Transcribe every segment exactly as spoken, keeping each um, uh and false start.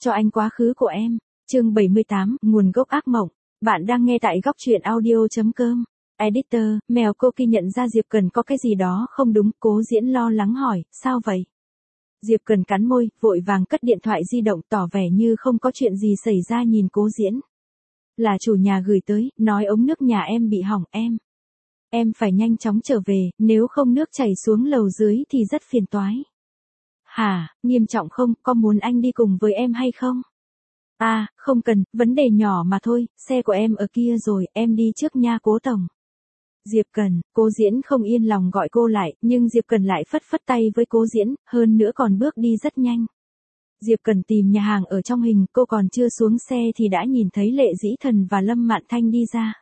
cho anh quá khứ của em. Chương bảy mươi tám, nguồn gốc ác mộng. Bạn đang nghe tại góc truyện audio.com. Editor, mèo cô khi nhận ra Diệp Cần có cái gì đó không đúng, Cố Diễn lo lắng hỏi, sao vậy? Diệp Cần cắn môi, vội vàng cất điện thoại di động tỏ vẻ như không có chuyện gì xảy ra nhìn Cố Diễn. Là chủ nhà gửi tới, nói ống nước nhà em bị hỏng em. Em phải nhanh chóng trở về, nếu không nước chảy xuống lầu dưới thì rất phiền toái. Hả, nghiêm trọng không, có muốn anh đi cùng với em hay không? À, không cần, vấn đề nhỏ mà thôi, xe của em ở kia rồi, em đi trước nha Cố tổng. Diệp Cần, Cố Diễn không yên lòng gọi cô lại, nhưng Diệp Cần lại phất phất tay với Cố Diễn, hơn nữa còn bước đi rất nhanh. Diệp Cần tìm nhà hàng ở trong hình, cô còn chưa xuống xe thì đã nhìn thấy Lệ Dĩ Thần và Lâm Mạn Thanh đi ra.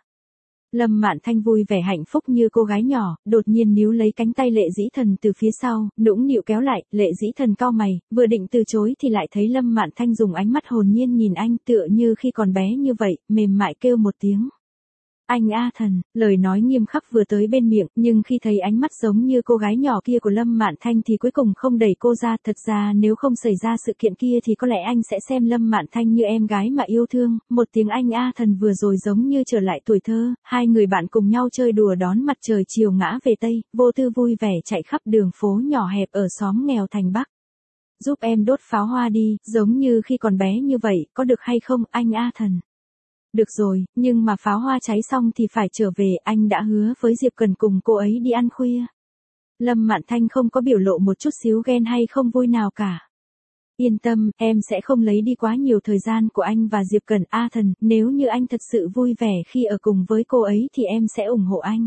Lâm Mạn Thanh vui vẻ hạnh phúc như cô gái nhỏ, đột nhiên níu lấy cánh tay Lệ Dĩ Thần từ phía sau, nũng nịu kéo lại, Lệ Dĩ Thần cau mày, vừa định từ chối thì lại thấy Lâm Mạn Thanh dùng ánh mắt hồn nhiên nhìn anh tựa như khi còn bé như vậy, mềm mại kêu một tiếng. Anh A Thần, lời nói nghiêm khắc vừa tới bên miệng, nhưng khi thấy ánh mắt giống như cô gái nhỏ kia của Lâm Mạn Thanh thì cuối cùng không đẩy cô ra. Thật ra nếu không xảy ra sự kiện kia thì có lẽ anh sẽ xem Lâm Mạn Thanh như em gái mà yêu thương. Một tiếng anh A Thần vừa rồi giống như trở lại tuổi thơ, hai người bạn cùng nhau chơi đùa đón mặt trời chiều ngã về Tây, vô tư vui vẻ chạy khắp đường phố nhỏ hẹp ở xóm nghèo thành Bắc. Giúp em đốt pháo hoa đi, giống như khi còn bé như vậy, có được hay không, anh A Thần? Được rồi, nhưng mà pháo hoa cháy xong thì phải trở về, anh đã hứa với Diệp Cần cùng cô ấy đi ăn khuya. Lâm Mạn Thanh không có biểu lộ một chút xíu ghen hay không vui nào cả. Yên tâm, em sẽ không lấy đi quá nhiều thời gian của anh và Diệp Cần. A Thần, nếu như anh thật sự vui vẻ khi ở cùng với cô ấy thì em sẽ ủng hộ anh.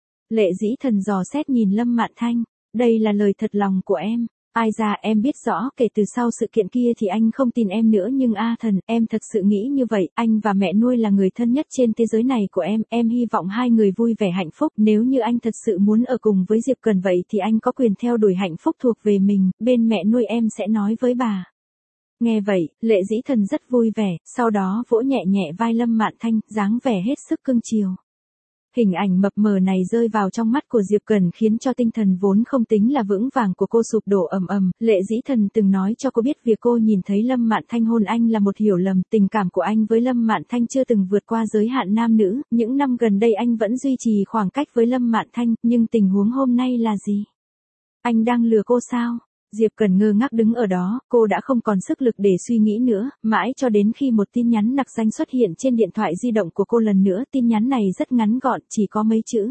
Lệ Dĩ Thần dò xét nhìn Lâm Mạn Thanh, đây là lời thật lòng của em. Ai ra em biết rõ kể từ sau sự kiện kia thì anh không tin em nữa, nhưng A Thần, em thật sự nghĩ như vậy, anh và mẹ nuôi là người thân nhất trên thế giới này của em, em hy vọng hai người vui vẻ hạnh phúc, nếu như anh thật sự muốn ở cùng với Diệp Cần vậy thì anh có quyền theo đuổi hạnh phúc thuộc về mình, bên mẹ nuôi em sẽ nói với bà. Nghe vậy, Lệ Dĩ Thần rất vui vẻ, sau đó vỗ nhẹ nhẹ vai Lâm Mạn Thanh, dáng vẻ hết sức cưng chiều. Hình ảnh mập mờ này rơi vào trong mắt của Diệp Cần khiến cho tinh thần vốn không tính là vững vàng của cô sụp đổ ầm ầm. Lệ Dĩ Thần từng nói cho cô biết việc cô nhìn thấy Lâm Mạn Thanh hôn anh là một hiểu lầm, tình cảm của anh với Lâm Mạn Thanh chưa từng vượt qua giới hạn nam nữ, những năm gần đây anh vẫn duy trì khoảng cách với Lâm Mạn Thanh, nhưng tình huống hôm nay là gì? Anh đang lừa cô sao? Diệp Cần ngơ ngác đứng ở đó, cô đã không còn sức lực để suy nghĩ nữa, mãi cho đến khi một tin nhắn nặc danh xuất hiện trên điện thoại di động của cô lần nữa. Tin nhắn này rất ngắn gọn, chỉ có mấy chữ.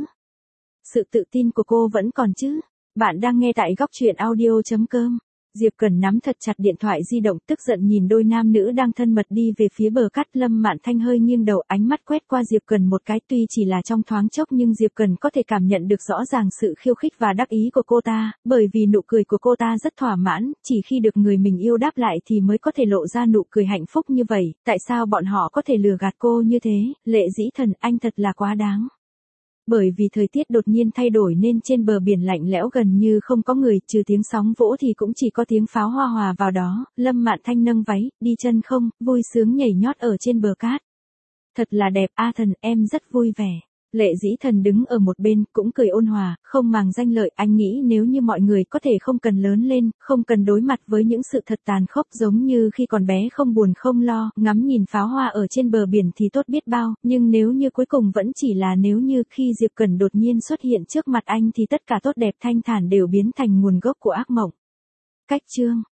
Sự tự tin của cô vẫn còn chứ? Bạn đang nghe tại góc truyện audio.com. Diệp Cần nắm thật chặt điện thoại di động, tức giận nhìn đôi nam nữ đang thân mật đi về phía bờ cát. Lâm Mạn Thanh hơi nghiêng đầu, ánh mắt quét qua Diệp Cần một cái, tuy chỉ là trong thoáng chốc nhưng Diệp Cần có thể cảm nhận được rõ ràng sự khiêu khích và đắc ý của cô ta, bởi vì nụ cười của cô ta rất thỏa mãn, chỉ khi được người mình yêu đáp lại thì mới có thể lộ ra nụ cười hạnh phúc như vậy. Tại sao bọn họ có thể lừa gạt cô như thế? Lệ Dĩ Thần, anh thật là quá đáng. Bởi vì thời tiết đột nhiên thay đổi nên trên bờ biển lạnh lẽo gần như không có người, trừ tiếng sóng vỗ thì cũng chỉ có tiếng pháo hoa hòa vào đó. Lâm Mạn Thanh nâng váy, đi chân không, vui sướng nhảy nhót ở trên bờ cát. Thật là đẹp, A Thần, em rất vui vẻ. Lệ Dĩ Thần đứng ở một bên, cũng cười ôn hòa, không màng danh lợi. Anh nghĩ nếu như mọi người có thể không cần lớn lên, không cần đối mặt với những sự thật tàn khốc giống như khi còn bé, không buồn không lo, ngắm nhìn pháo hoa ở trên bờ biển thì tốt biết bao, nhưng nếu như cuối cùng vẫn chỉ là nếu như, khi Diệp Cần đột nhiên xuất hiện trước mặt anh thì tất cả tốt đẹp thanh thản đều biến thành nguồn gốc của ác mộng. Cách chương